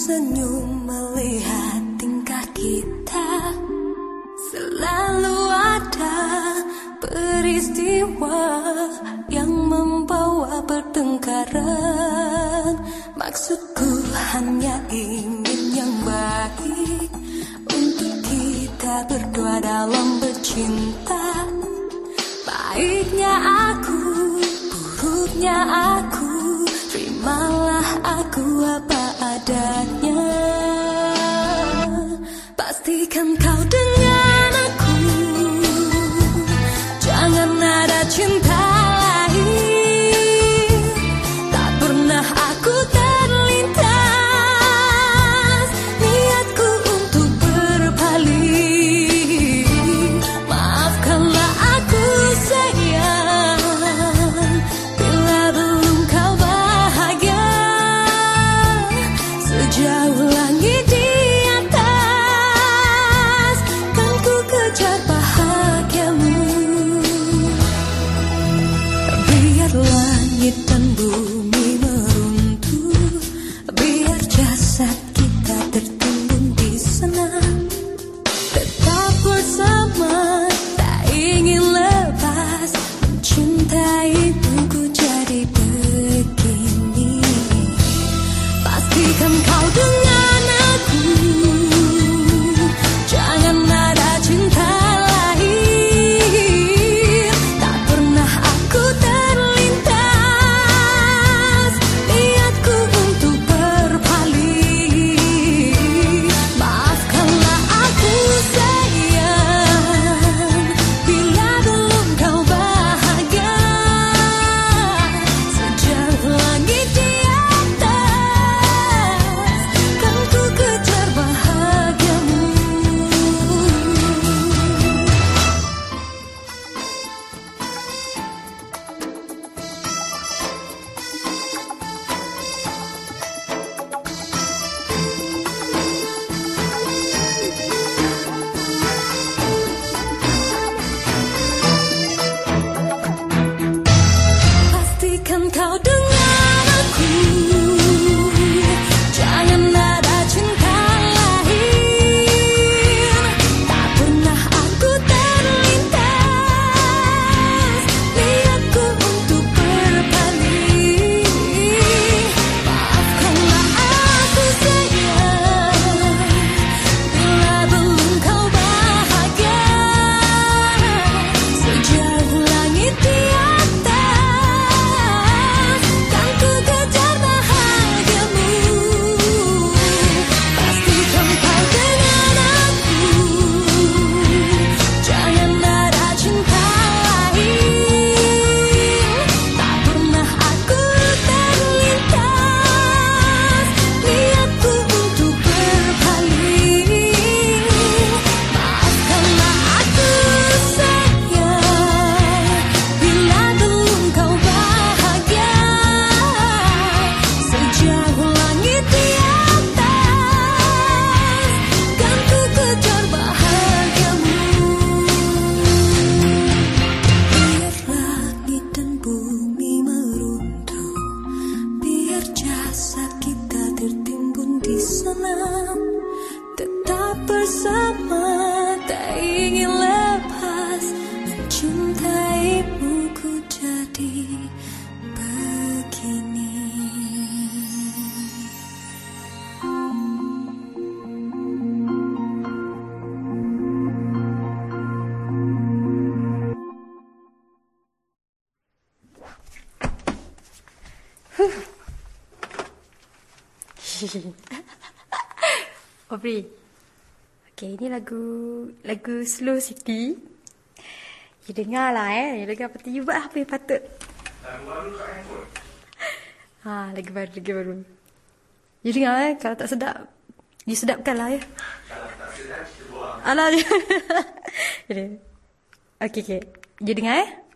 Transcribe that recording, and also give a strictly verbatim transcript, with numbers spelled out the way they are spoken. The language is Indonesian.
tersenyum melihat tingkah kita. Selalu ada peristiwa yang membawa pertengkaran. Maksudku hanya ingin yang baik untuk kita berdua dalam bercinta. Baiknya aku, buruknya aku, terimalah aku apa adanya. Pastikan kau dengan aku, jangan ada cinta lain. Tak pernah aku terlintas niatku untuk berpaling. Maafkanlah aku sayang, bila belum kau bahagia. Sejauh langit di atas, kan ku kejar bahagiamu. Biar langit dan bumi meruntuh, biar jasad kita tertimbun di sana. Tetap bersama, tak ingin lepas. Mencintaimu ku jadi begini. Pastikan kau dengan aku, jangan ada cinta lain. Tak pernah aku terlintas niatku untuk berpaling. Maafkanlah aku sayang, bila belum kau bahagia. Sejauh langit di atas, kan ku kejar bahagiamu. Pastikan kau dengan aku, jangan ada cinta lain. Tak pernah aku terlintas niatku untuk berpaling. Maafkanlah aku sayang, bila belum kau bahagia. Sejauh langit di atas, kan ku kejar bahagiamu. Pastikan kau dengan aku, jangan ada cinta lain. Tak pernah aku terlintas niatku untuk berpaling. Maafkanlah aku sayang, bila belum kau bahagia. Sejauh langit di atas, kan ku kejar bahagiamu. Biar langit dan bumi meruntuh, biar jasad kita tertimbun di sana. Tetap bersama, tak ingin lepas. Mencintaimu ku jadi begini. Aubrey. Okay, ini lagu lagu Slow City. You dengar lah eh. You dengar apa you buat apa yang patut. Lagu baru kat handphone. Ha, lagu baru, lagu baru. You dengar eh. Kalau tak sedap, you sedapkan lah ya. Kalau tak sedap, kita buang. Alah. Okay, okay. You dengar eh.